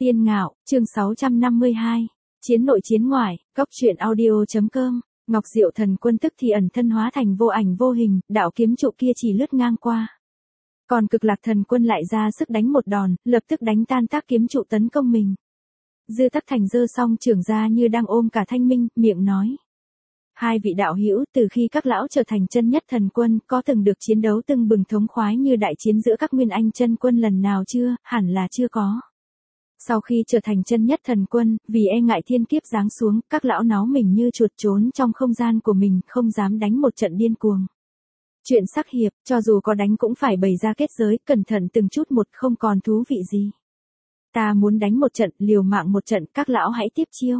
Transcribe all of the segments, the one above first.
Tiên Ngạo, chương 652. Chiến nội chiến ngoại, góc truyện audio.com. Ngọc Diệu thần quân tức thì ẩn thân hóa thành vô ảnh vô hình, đạo kiếm trụ kia chỉ lướt ngang qua. Còn Cực Lạc thần quân lại ra sức đánh một đòn, lập tức đánh tan tác kiếm trụ tấn công mình. Dư Tắc Thành giơ song trưởng ra như đang ôm cả thanh minh, miệng nói: Hai vị đạo hữu, từ khi các lão trở thành chân nhất thần quân, có từng được chiến đấu tưng bừng thống khoái như đại chiến giữa các nguyên anh chân quân lần nào chưa? Hẳn là chưa có. Sau khi trở thành chân nhất thần quân, vì e ngại thiên kiếp giáng xuống, các lão náu mình như chuột trốn trong không gian của mình, không dám đánh một trận điên cuồng. Chuyện sắc hiệp, cho dù có đánh cũng phải bày ra kết giới, cẩn thận từng chút một, không còn thú vị gì. Ta muốn đánh một trận, liều mạng một trận, các lão hãy tiếp chiêu.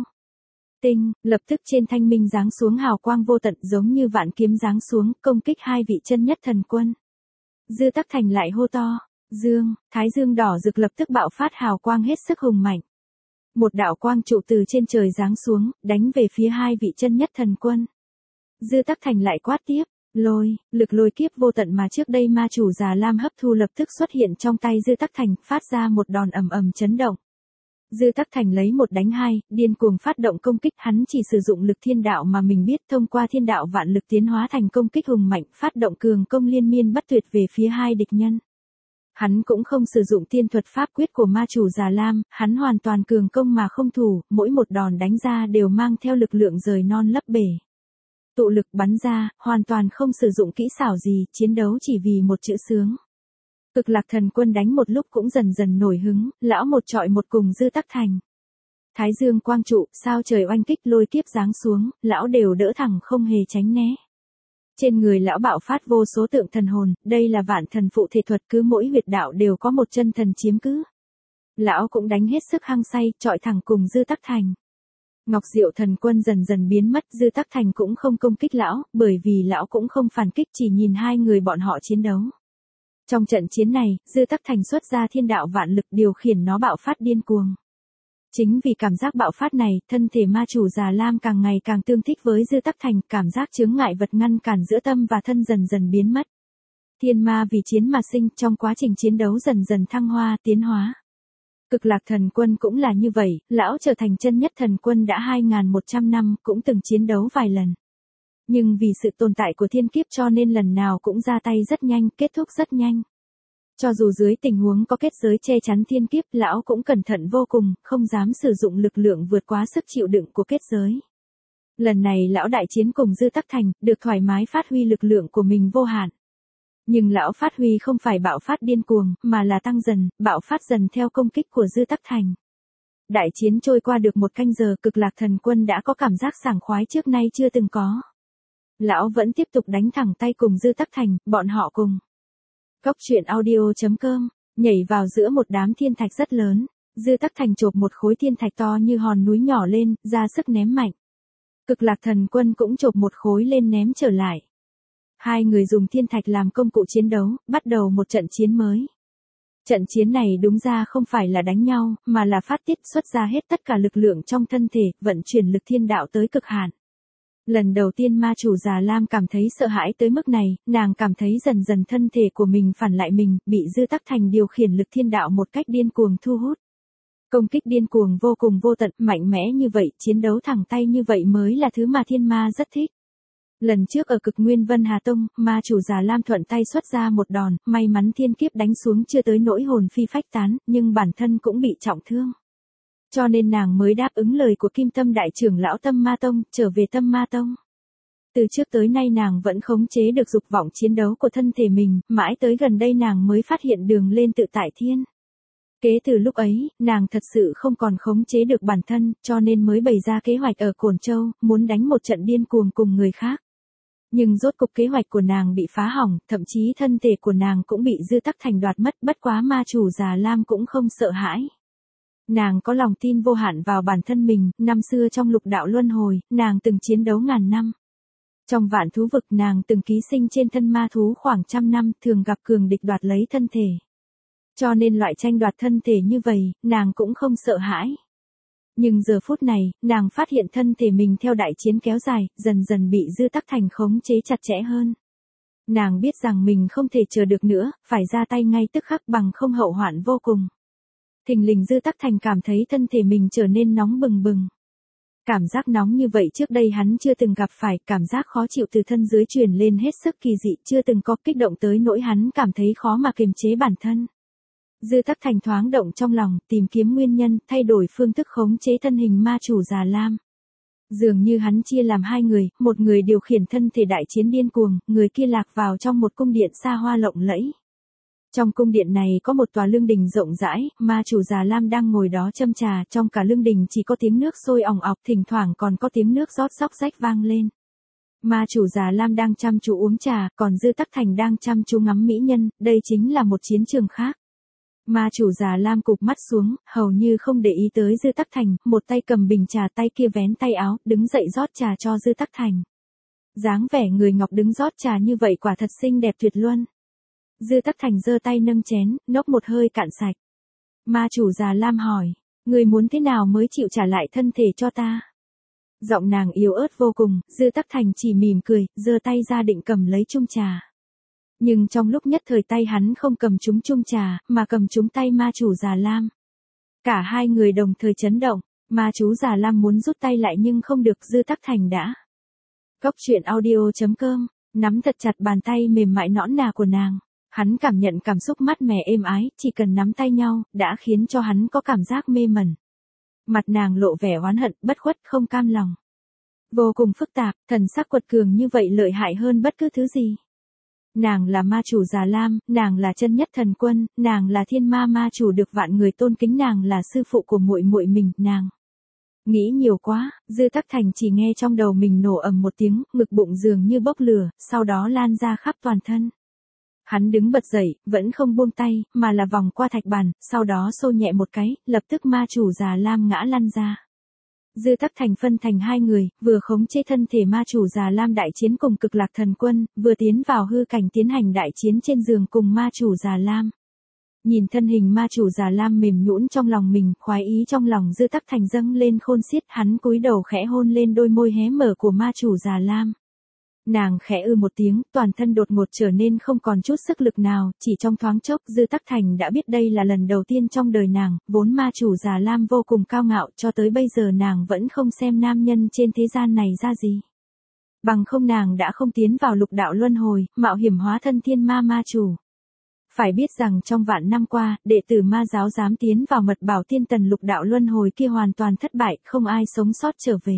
Tinh, lập tức trên thanh minh giáng xuống hào quang vô tận, giống như vạn kiếm giáng xuống, công kích hai vị chân nhất thần quân. Dư Tắc Thành lại hô to: Dương, thái dương đỏ rực lập tức bạo phát hào quang hết sức hùng mạnh. Một đạo quang trụ từ trên trời giáng xuống, đánh về phía hai vị chân nhất thần quân. Dư Tắc Thành lại quát tiếp: Lôi, lực lôi kiếp vô tận mà trước đây ma chủ Già Lam hấp thu lập tức xuất hiện trong tay Dư Tắc Thành, phát ra một đòn ầm ầm chấn động. Dư Tắc Thành lấy một đánh hai, điên cuồng phát động công kích, hắn chỉ sử dụng lực thiên đạo mà mình biết, thông qua thiên đạo vạn lực tiến hóa thành công kích hùng mạnh, phát động cường công liên miên bất tuyệt về phía hai địch nhân. Hắn cũng không sử dụng tiên thuật pháp quyết của ma chủ Già Lam, hắn hoàn toàn cường công mà không thủ, mỗi một đòn đánh ra đều mang theo lực lượng rời non lấp bể. Tụ lực bắn ra, hoàn toàn không sử dụng kỹ xảo gì, chiến đấu chỉ vì một chữ sướng. Cực Lạc thần quân đánh một lúc cũng dần dần nổi hứng, lão một trọi một cùng Dư Tắc Thành. Thái dương quang trụ, sao trời oanh kích, lôi kiếp giáng xuống, lão đều đỡ thẳng không hề tránh né. Trên người lão bạo phát vô số tượng thần hồn, đây là vạn thần phụ thể thuật, cứ mỗi huyệt đạo đều có một chân thần chiếm cứ. Lão cũng đánh hết sức hăng say, trọi thẳng cùng Dư Tắc Thành. Ngọc Diệu thần quân dần dần biến mất, Dư Tắc Thành cũng không công kích lão, bởi vì lão cũng không phản kích, chỉ nhìn hai người bọn họ chiến đấu. Trong trận chiến này, Dư Tắc Thành xuất ra thiên đạo vạn lực điều khiển nó bạo phát điên cuồng. Chính vì cảm giác bạo phát này, thân thể ma chủ Già Lam càng ngày càng tương thích với Dư Tắc Thành, cảm giác chướng ngại vật ngăn cản giữa tâm và thân dần dần biến mất. Thiên ma vì chiến mà sinh, trong quá trình chiến đấu dần dần thăng hoa, tiến hóa. Cực Lạc thần quân cũng là như vậy, lão trở thành chân nhất thần quân đã 2100 năm, cũng từng chiến đấu vài lần. Nhưng vì sự tồn tại của thiên kiếp cho nên lần nào cũng ra tay rất nhanh, kết thúc rất nhanh. Cho dù dưới tình huống có kết giới che chắn thiên kiếp, lão cũng cẩn thận vô cùng, không dám sử dụng lực lượng vượt quá sức chịu đựng của kết giới. Lần này lão đại chiến cùng Dư Tắc Thành, được thoải mái phát huy lực lượng của mình vô hạn. Nhưng lão phát huy không phải bạo phát điên cuồng, mà là tăng dần, bạo phát dần theo công kích của Dư Tắc Thành. Đại chiến trôi qua được một canh giờ, Cực Lạc thần quân đã có cảm giác sảng khoái trước nay chưa từng có. Lão vẫn tiếp tục đánh thẳng tay cùng Dư Tắc Thành, bọn họ cùng. Góc truyện audio.com, nhảy vào giữa một đám thiên thạch rất lớn, Dư Tắc Thành chộp một khối thiên thạch to như hòn núi nhỏ lên, ra sức ném mạnh. Cực Lạc thần quân cũng chộp một khối lên ném trở lại. Hai người dùng thiên thạch làm công cụ chiến đấu, bắt đầu một trận chiến mới. Trận chiến này đúng ra không phải là đánh nhau, mà là phát tiết xuất ra hết tất cả lực lượng trong thân thể, vận chuyển lực thiên đạo tới cực hạn. Lần đầu tiên ma chủ Già Lam cảm thấy sợ hãi tới mức này, nàng cảm thấy dần dần thân thể của mình phản lại mình, bị Dư Tắc Thành điều khiển lực thiên đạo một cách điên cuồng thu hút. Công kích điên cuồng vô cùng vô tận, mạnh mẽ như vậy, chiến đấu thẳng tay như vậy mới là thứ mà thiên ma rất thích. Lần trước ở Cực Nguyên Vân Hà Tông, ma chủ Già Lam thuận tay xuất ra một đòn, may mắn thiên kiếp đánh xuống chưa tới nỗi hồn phi phách tán, nhưng bản thân cũng bị trọng thương. Cho nên nàng mới đáp ứng lời của Kim Tâm đại trưởng lão Tâm Ma Tông, trở về Tâm Ma Tông. Từ trước tới nay nàng vẫn khống chế được dục vọng chiến đấu của thân thể mình, mãi tới gần đây nàng mới phát hiện đường lên tự tại thiên. Kế từ lúc ấy, nàng thật sự không còn khống chế được bản thân, cho nên mới bày ra kế hoạch ở Cổn Châu, muốn đánh một trận điên cuồng cùng người khác. Nhưng rốt cục kế hoạch của nàng bị phá hỏng, thậm chí thân thể của nàng cũng bị Dư Tắc Thành đoạt mất, bất quá ma chủ Già Lam cũng không sợ hãi. Nàng có lòng tin vô hạn vào bản thân mình, năm xưa trong lục đạo luân hồi, nàng từng chiến đấu ngàn năm. Trong vạn thú vực nàng từng ký sinh trên thân ma thú khoảng trăm năm, thường gặp cường địch đoạt lấy thân thể. Cho nên loại tranh đoạt thân thể như vậy, nàng cũng không sợ hãi. Nhưng giờ phút này, nàng phát hiện thân thể mình theo đại chiến kéo dài, dần dần bị Dư Tắc Thành khống chế chặt chẽ hơn. Nàng biết rằng mình không thể chờ được nữa, phải ra tay ngay tức khắc bằng không hậu hoạn vô cùng. Thình lình Dư Tắc Thành cảm thấy thân thể mình trở nên nóng bừng bừng. Cảm giác nóng như vậy trước đây hắn chưa từng gặp phải, cảm giác khó chịu từ thân dưới truyền lên hết sức kỳ dị, chưa từng có, kích động tới nỗi hắn cảm thấy khó mà kiềm chế bản thân. Dư Tắc Thành thoáng động trong lòng, tìm kiếm nguyên nhân, thay đổi phương thức khống chế thân hình ma chủ Già Lam. Dường như hắn chia làm hai người, một người điều khiển thân thể đại chiến điên cuồng, người kia lạc vào trong một cung điện xa hoa lộng lẫy. Trong cung điện này có một tòa lương đình rộng rãi, ma chủ Già Lam đang ngồi đó châm trà, trong cả lương đình chỉ có tiếng nước sôi ỏng ọc, thỉnh thoảng còn có tiếng nước rót róc rách vang lên. Ma chủ Già Lam đang chăm chú uống trà, còn Dư Tắc Thành đang chăm chú ngắm mỹ nhân, đây chính là một chiến trường khác. Ma chủ Già Lam cụp mắt xuống, hầu như không để ý tới Dư Tắc Thành, một tay cầm bình trà, tay kia vén tay áo, đứng dậy rót trà cho Dư Tắc Thành. Dáng vẻ người ngọc đứng rót trà như vậy quả thật xinh đẹp tuyệt luân. Dư Tắc Thành giơ tay nâng chén, nốc một hơi cạn sạch. Ma chủ Già Lam hỏi, người muốn thế nào mới chịu trả lại thân thể cho ta? Giọng nàng yếu ớt vô cùng, Dư Tắc Thành chỉ mỉm cười, giơ tay ra định cầm lấy chung trà. Nhưng trong lúc nhất thời tay hắn không cầm trúng chung trà, mà cầm trúng tay ma chủ Già Lam. Cả hai người đồng thời chấn động, ma chú Già Lam muốn rút tay lại nhưng không được, Dư Tắc Thành đã. Cốc truyện audio.com, nắm thật chặt bàn tay mềm mại nõn nà của nàng. Hắn cảm nhận cảm xúc mát mẻ êm ái, chỉ cần nắm tay nhau, đã khiến cho hắn có cảm giác mê mẩn. Mặt nàng lộ vẻ oán hận, bất khuất, không cam lòng. Vô cùng phức tạp, thần sắc quật cường như vậy lợi hại hơn bất cứ thứ gì. Nàng là ma chủ Già Lam, nàng là chân nhất thần quân, nàng là thiên ma ma chủ được vạn người tôn kính, nàng là sư phụ của muội muội mình, nàng. Nghĩ nhiều quá, Dư Tắc Thành chỉ nghe trong đầu mình nổ ầm một tiếng, ngực bụng dường như bốc lửa, sau đó lan ra khắp toàn thân. Hắn đứng bật dậy, vẫn không buông tay, mà là vòng qua thạch bàn, sau đó xô nhẹ một cái, lập tức ma chủ Già Lam ngã lăn ra. Dư Tắc Thành phân thành hai người, vừa khống chế thân thể ma chủ Già Lam đại chiến cùng Cực Lạc Thần Quân, vừa tiến vào hư cảnh tiến hành đại chiến trên giường cùng ma chủ Già Lam. Nhìn thân hình ma chủ Già Lam mềm nhũn trong lòng mình, khoái ý trong lòng Dư Tắc Thành dâng lên khôn xiết, hắn cúi đầu khẽ hôn lên đôi môi hé mở của ma chủ Già Lam. Nàng khẽ ư một tiếng, toàn thân đột ngột trở nên không còn chút sức lực nào, chỉ trong thoáng chốc Dư Tắc Thành đã biết đây là lần đầu tiên trong đời nàng, vốn ma chủ Già Lam vô cùng cao ngạo, cho tới bây giờ nàng vẫn không xem nam nhân trên thế gian này ra gì. Bằng không nàng đã không tiến vào lục đạo luân hồi, mạo hiểm hóa thân thiên ma ma chủ. Phải biết rằng trong vạn năm qua, đệ tử ma giáo dám tiến vào mật bảo tiên tần lục đạo luân hồi kia hoàn toàn thất bại, không ai sống sót trở về.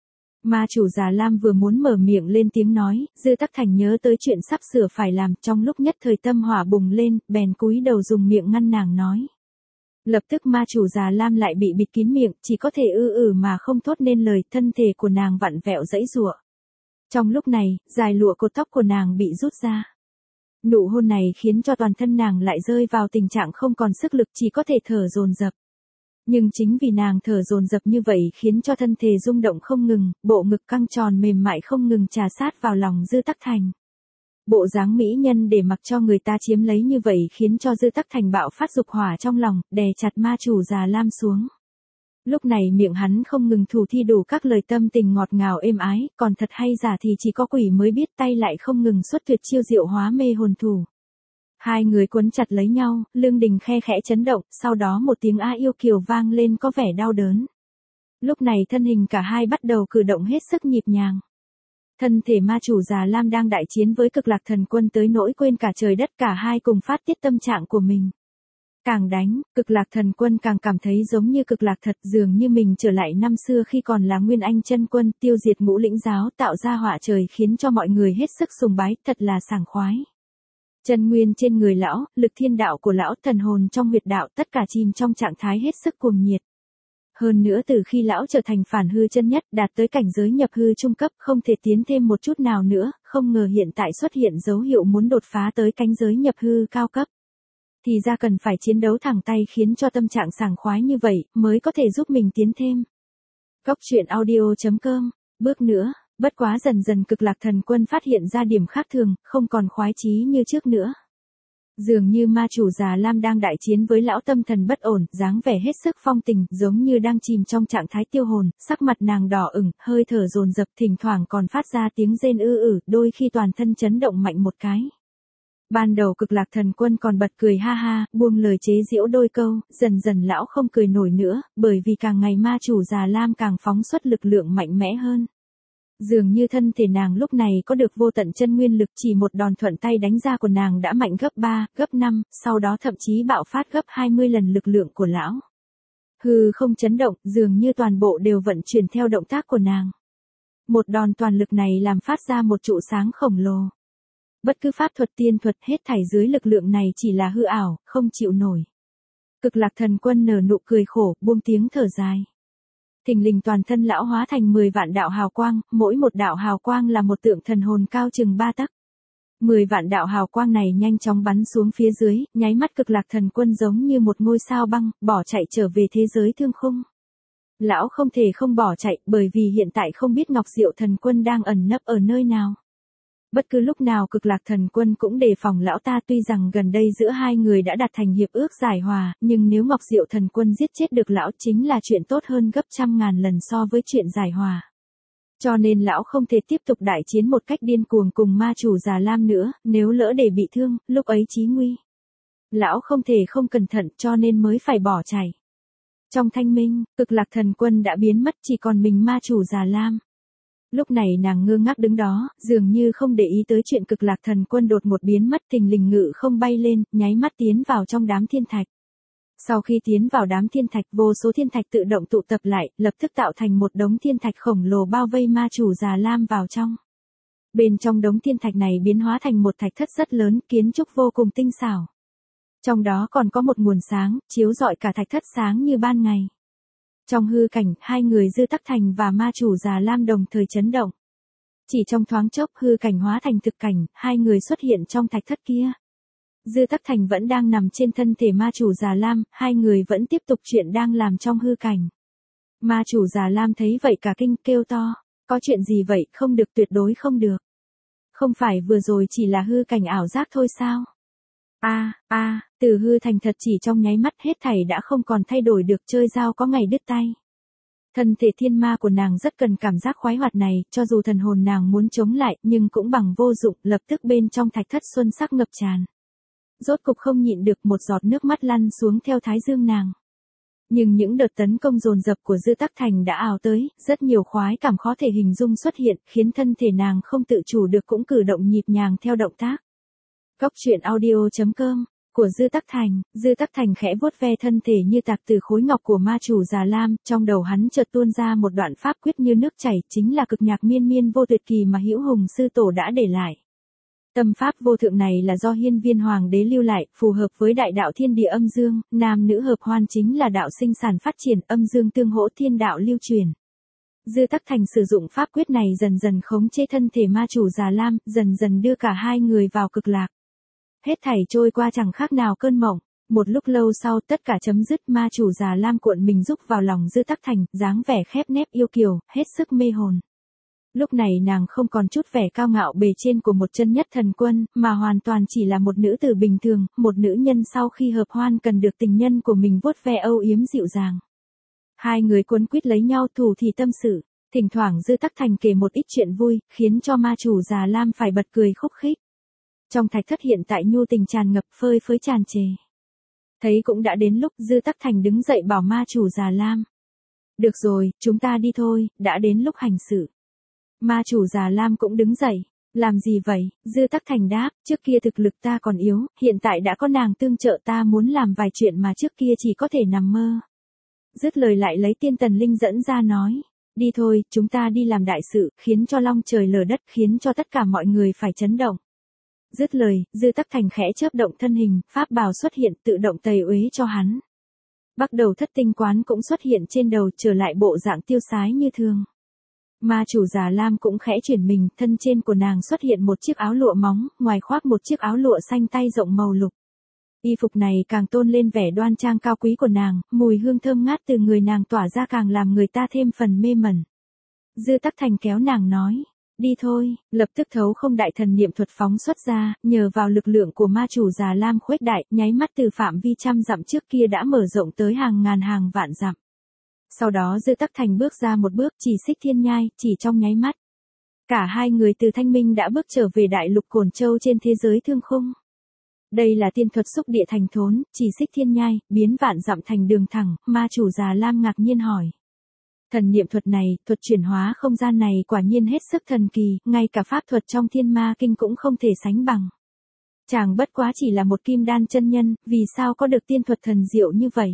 Ma chủ Già Lam vừa muốn mở miệng lên tiếng nói, Dư Tắc Thành nhớ tới chuyện sắp sửa phải làm, trong lúc nhất thời tâm hỏa bùng lên, bèn cúi đầu dùng miệng ngăn nàng nói. Lập tức ma chủ Già Lam lại bị bịt kín miệng, chỉ có thể mà không thốt nên lời, thân thể của nàng vặn vẹo giãy giụa. Trong lúc này, dài lụa cột tóc của nàng bị rút ra. Nụ hôn này khiến cho toàn thân nàng lại rơi vào tình trạng không còn sức lực, chỉ có thể thở dồn dập. Nhưng chính vì nàng thở dồn dập như vậy khiến cho thân thể rung động không ngừng, bộ ngực căng tròn mềm mại không ngừng trà sát vào lòng Dư Tắc Thành. Bộ dáng mỹ nhân để mặc cho người ta chiếm lấy như vậy khiến cho Dư Tắc Thành bạo phát dục hỏa trong lòng, đè chặt ma chủ Già Lam xuống. Lúc này miệng hắn không ngừng thủ thi đủ các lời tâm tình ngọt ngào êm ái, còn thật hay giả thì chỉ có quỷ mới biết, tay lại không ngừng xuất tuyệt chiêu diệu hóa mê hồn thủ. Hai người quấn chặt lấy nhau, lương đình khe khẽ chấn động, sau đó một tiếng a yêu kiều vang lên có vẻ đau đớn. Lúc này thân hình cả hai bắt đầu cử động hết sức nhịp nhàng. Thân thể ma chủ Già Lam đang đại chiến với Cực Lạc Thần Quân tới nỗi quên cả trời đất, cả hai cùng phát tiết tâm trạng của mình. Càng đánh, Cực Lạc Thần Quân càng cảm thấy giống như cực lạc thật, dường như mình trở lại năm xưa khi còn là Nguyên Anh chân quân, tiêu diệt Ngũ Lĩnh giáo, tạo ra họa trời khiến cho mọi người hết sức sùng bái, thật là sảng khoái. Chân nguyên trên người lão, lực thiên đạo của lão, thần hồn trong huyệt đạo, tất cả chìm trong trạng thái hết sức cuồng nhiệt. Hơn nữa từ khi lão trở thành phản hư chân nhất, đạt tới cảnh giới nhập hư trung cấp, không thể tiến thêm một chút nào nữa, không ngờ hiện tại xuất hiện dấu hiệu muốn đột phá tới cảnh giới nhập hư cao cấp. Thì ra cần phải chiến đấu thẳng tay khiến cho tâm trạng sảng khoái như vậy, mới có thể giúp mình tiến thêm. Cốc truyện audio.com, bước nữa. Bất quá dần dần Cực Lạc Thần Quân phát hiện ra điểm khác thường, không còn khoái chí như trước nữa. Dường như ma chủ Già Lam đang đại chiến với lão tâm thần bất ổn, dáng vẻ hết sức phong tình, giống như đang chìm trong trạng thái tiêu hồn, sắc mặt nàng đỏ ửng, hơi thở dồn dập, thỉnh thoảng còn phát ra tiếng rên đôi khi toàn thân chấn động mạnh một cái. Ban đầu Cực Lạc Thần Quân còn bật cười ha ha, buông lời chế giễu đôi câu, dần dần lão không cười nổi nữa, bởi vì càng ngày ma chủ Già Lam càng phóng xuất lực lượng mạnh mẽ hơn. Dường như thân thể nàng lúc này có được vô tận chân nguyên lực, chỉ một đòn thuận tay đánh ra của nàng đã mạnh gấp 3, gấp 5, sau đó thậm chí bạo phát gấp 20 lần lực lượng của lão. Hư không chấn động, dường như toàn bộ đều vận chuyển theo động tác của nàng. Một đòn toàn lực này làm phát ra một trụ sáng khổng lồ. Bất cứ pháp thuật tiên thuật hết thảy dưới lực lượng này chỉ là hư ảo, không chịu nổi. Cực Lạc Thần Quân nở nụ cười khổ, buông tiếng thở dài. Thình lình toàn thân lão hóa thành 10 vạn đạo hào quang, mỗi một đạo hào quang là một tượng thần hồn cao chừng 3 tấc. 10 vạn đạo hào quang này nhanh chóng bắn xuống phía dưới, nháy mắt Cực Lạc Thần Quân giống như một ngôi sao băng, bỏ chạy trở về thế giới thương khung. Lão không thể không bỏ chạy, bởi vì hiện tại không biết Ngọc Diệu Thần Quân đang ẩn nấp ở nơi nào. Bất cứ lúc nào Cực Lạc Thần Quân cũng đề phòng lão ta, tuy rằng gần đây giữa hai người đã đạt thành hiệp ước giải hòa, nhưng nếu Ngọc Diệu Thần Quân giết chết được lão chính là chuyện tốt hơn gấp trăm ngàn lần so với chuyện giải hòa. Cho nên lão không thể tiếp tục đại chiến một cách điên cuồng cùng ma chủ Già Lam nữa, nếu lỡ để bị thương, lúc ấy chí nguy. Lão không thể không cẩn thận cho nên mới phải bỏ chạy. Trong thanh minh, Cực Lạc Thần Quân đã biến mất, chỉ còn mình ma chủ Già Lam. Lúc này nàng ngơ ngác đứng đó, dường như không để ý tới chuyện Cực Lạc Thần Quân đột ngột biến mất, thình lình ngự không bay lên, nháy mắt tiến vào trong đám thiên thạch. Sau khi tiến vào đám thiên thạch, vô số thiên thạch tự động tụ tập lại, lập tức tạo thành một đống thiên thạch khổng lồ bao vây ma chủ Già Lam vào trong. Bên trong đống thiên thạch này biến hóa thành một thạch thất rất lớn, kiến trúc vô cùng tinh xảo. Trong đó còn có một nguồn sáng, chiếu rọi cả thạch thất sáng như ban ngày. Trong hư cảnh, hai người Dư Tắc Thành và ma chủ Già Lam đồng thời chấn động. Chỉ trong thoáng chốc hư cảnh hóa thành thực cảnh, hai người xuất hiện trong thạch thất kia. Dư Tắc Thành vẫn đang nằm trên thân thể ma chủ Già Lam, hai người vẫn tiếp tục chuyện đang làm trong hư cảnh. Ma chủ Già Lam thấy vậy cả kinh, kêu to, có chuyện gì vậy, không được, tuyệt đối không được. Không phải vừa rồi chỉ là hư cảnh ảo giác thôi sao? Từ hư thành thật chỉ trong nháy mắt hết thảy đã không còn thay đổi được, chơi dao có ngày đứt tay. Thân thể thiên ma của nàng rất cần cảm giác khoái hoạt này, cho dù thần hồn nàng muốn chống lại nhưng cũng bằng vô dụng, lập tức bên trong thạch thất xuân sắc ngập tràn. Rốt cục không nhịn được, một giọt nước mắt lăn xuống theo thái dương nàng. Nhưng những đợt tấn công dồn dập của Dư Tắc Thành đã ào tới, rất nhiều khoái cảm khó thể hình dung xuất hiện, khiến thân thể nàng không tự chủ được cũng cử động nhịp nhàng theo động tác. Góc truyện audio.com của Dư Tắc Thành khẽ vuốt ve thân thể như tạc từ khối ngọc của ma chủ Già Lam, trong đầu hắn chợt tuôn ra một đoạn pháp quyết như nước chảy, chính là cực nhạc miên miên vô tuyệt kỳ mà Hữu Hùng sư tổ đã để lại. Tâm pháp vô thượng này là do Hiên Viên Hoàng đế lưu lại, phù hợp với đại đạo thiên địa âm dương, nam nữ hợp hoan chính là đạo sinh sản phát triển, âm dương tương hỗ thiên đạo lưu truyền. Dư Tắc Thành sử dụng pháp quyết này dần dần khống chế thân thể ma chủ Già Lam, dần dần đưa cả hai người vào cực lạc. Hết thảy trôi qua chẳng khác nào cơn mộng. Một lúc lâu sau tất cả chấm dứt, ma chủ Già Lam cuộn mình rúc vào lòng Dư Tắc Thành, dáng vẻ khép nép yêu kiều, hết sức mê hồn. Lúc này nàng không còn chút vẻ cao ngạo bề trên của một chân nhất thần quân, mà hoàn toàn chỉ là một nữ tử bình thường, một nữ nhân sau khi hợp hoan cần được tình nhân của mình vuốt ve âu yếm dịu dàng. Hai người quấn quýt lấy nhau thủ thì tâm sự, thỉnh thoảng Dư Tắc Thành kể một ít chuyện vui, khiến cho ma chủ Già Lam phải bật cười khúc khích. Trong thạch thất hiện tại nhu tình tràn ngập, phơi phới tràn trề. Thấy cũng đã đến lúc, Dư Tắc Thành đứng dậy bảo ma chủ Già Lam. Được rồi, chúng ta đi thôi, đã đến lúc hành sự. Ma chủ Già Lam cũng đứng dậy. Làm gì vậy? Dư Tắc Thành đáp, trước kia thực lực ta còn yếu, hiện tại đã có nàng tương trợ, ta muốn làm vài chuyện mà trước kia chỉ có thể nằm mơ. Dứt lời lại lấy tiên tần linh dẫn ra nói. Đi thôi, chúng ta đi làm đại sự, khiến cho long trời lở đất, khiến cho tất cả mọi người phải chấn động. Dứt lời, Dư Tắc Thành khẽ chớp động thân hình, pháp bào xuất hiện tự động tẩy uế cho hắn. Bắt đầu thất tinh quán cũng xuất hiện trên đầu, trở lại bộ dạng tiêu sái như thường. Ma chủ Già Lam cũng khẽ chuyển mình, thân trên của nàng xuất hiện một chiếc áo lụa móng, ngoài khoác một chiếc áo lụa xanh tay rộng màu lục. Y phục này càng tôn lên vẻ đoan trang cao quý của nàng, mùi hương thơm ngát từ người nàng tỏa ra càng làm người ta thêm phần mê mẩn. Dư Tắc Thành kéo nàng nói. Đi thôi, lập tức thấu không đại thần niệm thuật phóng xuất ra, nhờ vào lực lượng của ma chủ Già Lam khuếch đại, nháy mắt từ phạm vi trăm dặm trước kia đã mở rộng tới hàng ngàn hàng vạn dặm. Sau đó Dư Tắc Thành bước ra một bước, chỉ xích thiên nhai, chỉ trong nháy mắt. Cả hai người từ Thanh Minh đã bước trở về đại lục Cổn Châu trên thế giới thương khung. Đây là tiên thuật xúc địa thành thốn, chỉ xích thiên nhai, biến vạn dặm thành đường thẳng, ma chủ Già Lam ngạc nhiên hỏi. Thần niệm thuật này, thuật chuyển hóa không gian này quả nhiên hết sức thần kỳ, ngay cả pháp thuật trong Thiên Ma Kinh cũng không thể sánh bằng. Chàng bất quá chỉ là một kim đan chân nhân, vì sao có được tiên thuật thần diệu như vậy?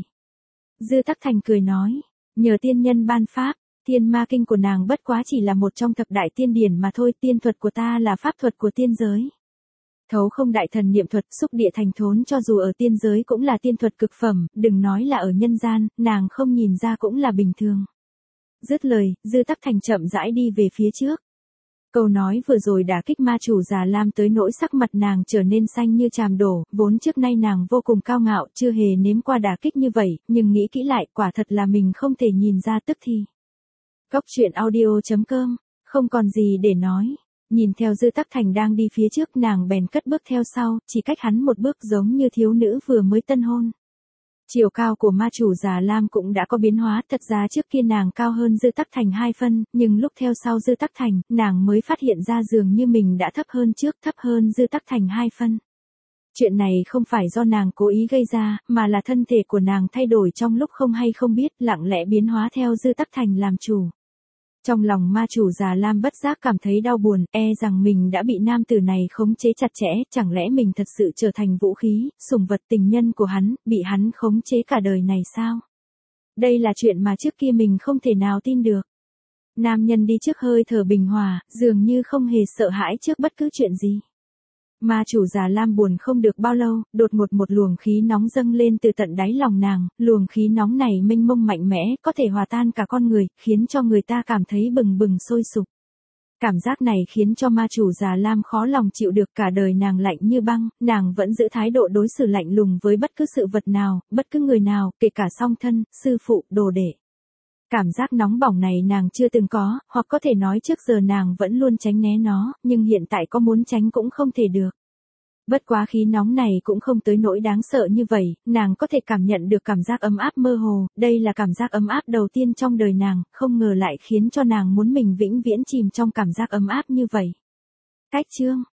Dư Tắc Thành cười nói, nhờ tiên nhân ban pháp, Thiên Ma Kinh của nàng bất quá chỉ là một trong thập đại tiên điển mà thôi, tiên thuật của ta là pháp thuật của tiên giới. Thấu không đại thần niệm thuật xúc địa thành thốn cho dù ở tiên giới cũng là tiên thuật cực phẩm, đừng nói là ở nhân gian, nàng không nhìn ra cũng là bình thường. Dứt lời, Dư Tắc Thành chậm rãi đi về phía trước. Câu nói vừa rồi đả kích ma chủ Già Lam tới nỗi sắc mặt nàng trở nên xanh như tràm đổ, vốn trước nay nàng vô cùng cao ngạo, chưa hề nếm qua đả kích như vậy, nhưng nghĩ kỹ lại, quả thật là mình không thể nhìn ra tức thì. Cốc truyện audio.com, không còn gì để nói. Nhìn theo Dư Tắc Thành đang đi phía trước, nàng bèn cất bước theo sau, chỉ cách hắn một bước giống như thiếu nữ vừa mới tân hôn. Chiều cao của ma chủ Già Lam cũng đã có biến hóa, thật ra trước kia nàng cao hơn Dư Tắc Thành 2 phân, nhưng lúc theo sau Dư Tắc Thành, nàng mới phát hiện ra dường như mình đã thấp hơn trước, thấp hơn Dư Tắc Thành 2 phân. Chuyện này không phải do nàng cố ý gây ra, mà là thân thể của nàng thay đổi trong lúc không hay không biết, lặng lẽ biến hóa theo Dư Tắc Thành làm chủ. Trong lòng ma chủ Già Lam bất giác cảm thấy đau buồn, rằng mình đã bị nam tử này khống chế chặt chẽ, chẳng lẽ mình thật sự trở thành vũ khí, sủng vật tình nhân của hắn, bị hắn khống chế cả đời này sao? Đây là chuyện mà trước kia mình không thể nào tin được. Nam nhân đi trước hơi thở bình hòa, dường như không hề sợ hãi trước bất cứ chuyện gì. Ma chủ Già Lam buồn không được bao lâu, đột ngột một luồng khí nóng dâng lên từ tận đáy lòng nàng, luồng khí nóng này mênh mông mạnh mẽ, có thể hòa tan cả con người, khiến cho người ta cảm thấy bừng bừng sôi sục. Cảm giác này khiến cho ma chủ Già Lam khó lòng chịu được, cả đời nàng lạnh như băng, nàng vẫn giữ thái độ đối xử lạnh lùng với bất cứ sự vật nào, bất cứ người nào, kể cả song thân, sư phụ, đồ đệ. Cảm giác nóng bỏng này nàng chưa từng có, hoặc có thể nói trước giờ nàng vẫn luôn tránh né nó, nhưng hiện tại có muốn tránh cũng không thể được. Bất quá khí nóng này cũng không tới nỗi đáng sợ như vậy, nàng có thể cảm nhận được cảm giác ấm áp mơ hồ, đây là cảm giác ấm áp đầu tiên trong đời nàng, không ngờ lại khiến cho nàng muốn mình vĩnh viễn chìm trong cảm giác ấm áp như vậy. Cách chương